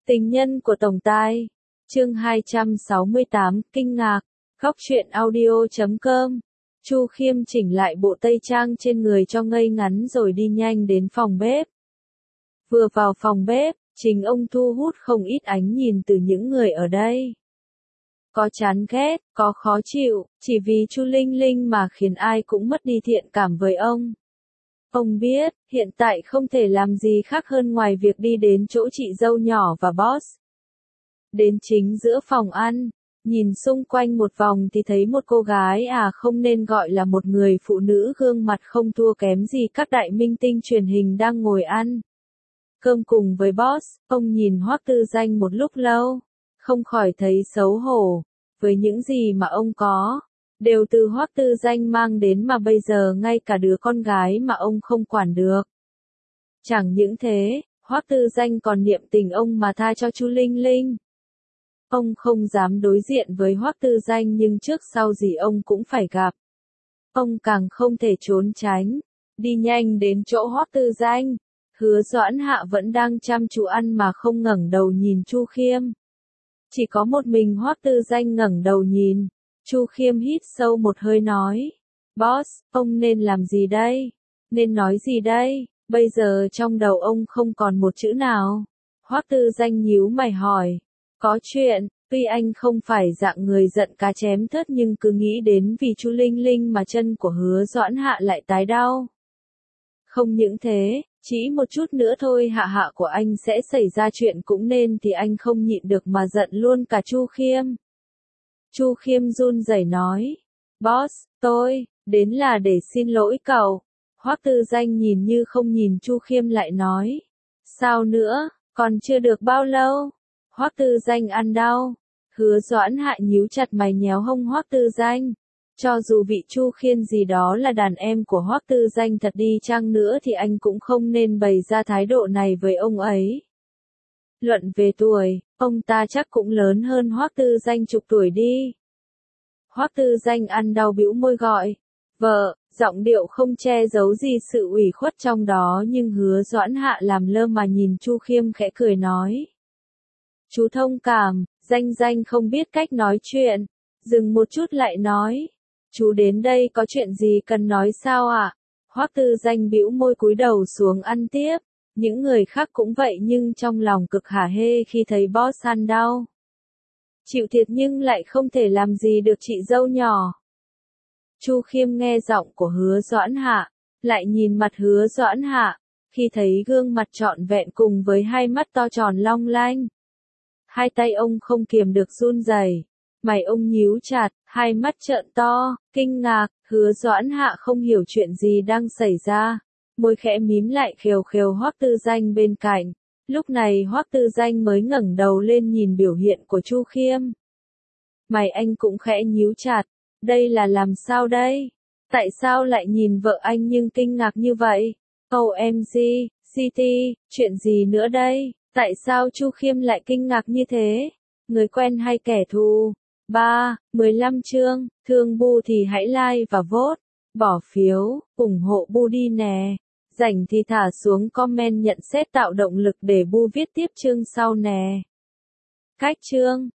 Tình nhân của tổng tài. Chương 268, kinh ngạc. Góc truyện audio.com. Chu Khiêm chỉnh lại bộ tây trang trên người cho ngây ngắn rồi đi nhanh đến phòng bếp. Vừa vào phòng bếp, chính ông thu hút không ít ánh nhìn từ những người ở đây. Có chán ghét, có khó chịu, chỉ vì Chu Linh Linh mà khiến ai cũng mất đi thiện cảm với ông. Ông biết, hiện tại không thể làm gì khác hơn ngoài việc đi đến chỗ chị dâu nhỏ và boss. Đến chính giữa phòng ăn, nhìn xung quanh một vòng thì thấy một cô gái không nên gọi là một người phụ nữ gương mặt không thua kém gì các đại minh tinh truyền hình đang ngồi ăn cơm cùng với boss. Ông nhìn Hoắc Tư Danh một lúc lâu, không khỏi thấy xấu hổ, với những gì mà ông có, đều từ Hoắc Tư Danh mang đến mà bây giờ ngay cả đứa con gái mà ông không quản được. Chẳng những thế, Hoắc Tư Danh còn niệm tình ông mà tha cho Chu Linh Linh. Ông không dám đối diện với Hoắc Tư Danh nhưng trước sau gì ông cũng phải gặp. Ông càng không thể trốn tránh, đi nhanh đến chỗ Hoắc Tư Danh. Hứa Doãn Hạ vẫn đang chăm chú ăn mà không ngẩng đầu nhìn Chu Khiêm. Chỉ có một mình Hoắc Tư Danh ngẩng đầu nhìn. Chu Khiêm hít sâu một hơi nói: "Boss, ông nên làm gì đây? Nên nói gì đây?" Bây giờ trong đầu ông không còn một chữ nào. Hoắc Tư Danh nhíu mày hỏi: "Có chuyện?" Tuy anh không phải dạng người giận cá chém thớt nhưng cứ nghĩ đến vì Chu Linh Linh mà chân của Hứa Doãn Hạ lại tái đau. Không những thế, chỉ một chút nữa thôi hạ của anh sẽ xảy ra chuyện cũng nên thì anh không nhịn được mà giận luôn cả Chu Khiêm. Chu Khiêm run rẩy nói: "Boss, tôi đến là để xin lỗi cậu." Hoắc Tư Danh nhìn như không nhìn Chu Khiêm lại nói: "Sao nữa, còn chưa được bao lâu." Hoắc Tư Danh ăn đau. Hứa Doãn Hạ nhíu chặt mày nhéo hông Hoắc Tư Danh. Cho dù vị Chu Khiêm gì đó là đàn em của Hoắc Tư Danh thật đi chăng nữa thì anh cũng không nên bày ra thái độ này với ông ấy. Luận về tuổi, ông ta chắc cũng lớn hơn Hoắc Tư Danh chục tuổi đi. Hoắc Tư Danh ăn đau bĩu môi gọi: "Vợ", giọng điệu không che giấu gì sự ủy khuất trong đó nhưng Hứa Doãn Hạ làm lơ mà nhìn Chu Khiêm khẽ cười nói: "Chú thông cảm." Danh không biết cách nói chuyện, dừng một chút lại nói: "Chú đến đây có chuyện gì cần nói sao ạ?" Hoắc Tư Danh bĩu môi cúi đầu xuống ăn tiếp. Những người khác cũng vậy nhưng trong lòng cực hả hê khi thấy boss ăn đau. Chịu thiệt nhưng lại không thể làm gì được chị dâu nhỏ. Chu Khiêm nghe giọng của Hứa Doãn Hạ, lại nhìn mặt Hứa Doãn Hạ, khi thấy gương mặt trọn vẹn cùng với hai mắt to tròn long lanh. Hai tay ông không kiềm được run rẩy, mày ông nhíu chặt, hai mắt trợn to, kinh ngạc. Hứa Doãn Hạ không hiểu chuyện gì đang xảy ra, môi khẽ mím lại khều khều Hoắc Tư Danh bên cạnh. Lúc này Hoắc Tư Danh mới ngẩng đầu lên nhìn biểu hiện của Chu Khiêm. Mày anh cũng khẽ nhíu chặt, đây là làm sao đây? Tại sao lại nhìn vợ anh nhưng kinh ngạc như vậy? OMG, CT, chuyện gì nữa đây? Tại sao Chu Khiêm lại kinh ngạc như thế? Người quen hay kẻ thù? 15 chương, thương Bu thì hãy like và vote, bỏ phiếu, ủng hộ Bu đi nè. Rảnh thì thả xuống comment nhận xét tạo động lực để Bu viết tiếp chương sau nè. Cách chương